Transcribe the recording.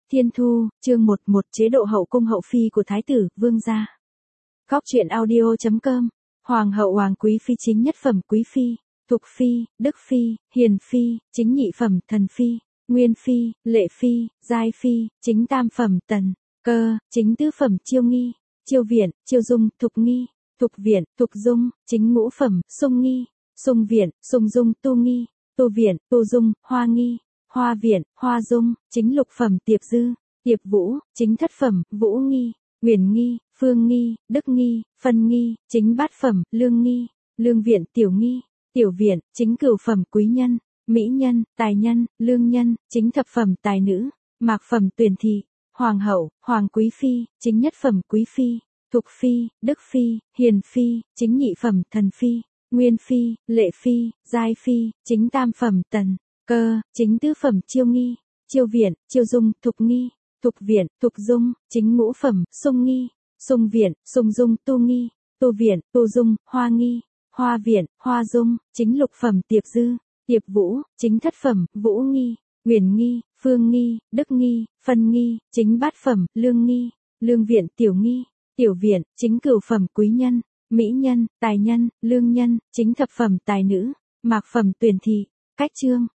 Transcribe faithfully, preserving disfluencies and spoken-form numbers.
Thiên Thu, chương một một chế độ hậu cung hậu phi của Thái tử, Vương gia. Góc truyện audio chấm com. Hoàng hậu Hoàng quý phi chính nhất phẩm quý phi, Thục phi, Đức phi, Hiền phi, chính nhị phẩm Thần phi, Nguyên phi, Lệ phi, Giai phi, chính tam phẩm Tần, Cơ, chính tứ phẩm Chiêu nghi, Chiêu viện, Chiêu dung, Thục nghi, Thục viện, Thục dung, chính ngũ phẩm Sung nghi, Sung viện, Sung dung, Tu nghi, Tu viện, Tu dung, Hoa nghi, Hoa viện, Hoa dung, chính lục phẩm Tiệp dư, Tiệp vũ, chính thất phẩm Vũ nghi, Huyền nghi, Phương nghi, Đức nghi, Phân nghi, chính bát phẩm Lương nghi, Lương viện, Tiểu nghi, Tiểu viện, chính cửu phẩm Quý nhân, Mỹ nhân, Tài nhân, Lương nhân, chính thập phẩm Tài nữ, Mạc phẩm Tuyển thị, Hoàng hậu, Hoàng quý phi, chính nhất phẩm Quý phi, Thục phi, Đức phi, Hiền phi, chính nhị phẩm Thần phi, Nguyên phi, Lệ phi, Giai phi, chính tam phẩm Tần, Cơ, chính tứ phẩm Chiêu nghi, Chiêu viện, Chiêu dung, Thục nghi, Thục viện, Thục dung, chính ngũ phẩm Sung nghi, Sung viện, Sung dung, Tu nghi, Tu viện, Tu dung, Hoa nghi, Hoa viện, Hoa dung, chính lục phẩm Tiệp dư, Tiệp vũ, chính thất phẩm Vũ nghi, Huyền nghi, Phương nghi, Đức nghi, Phân nghi, chính bát phẩm Lương nghi, Lương viện, Tiểu nghi, Tiểu viện, chính cửu phẩm Quý nhân, Mỹ nhân, Tài nhân, Lương nhân, chính thập phẩm Tài nữ, Mạc phẩm Tuyển thị. Cách chương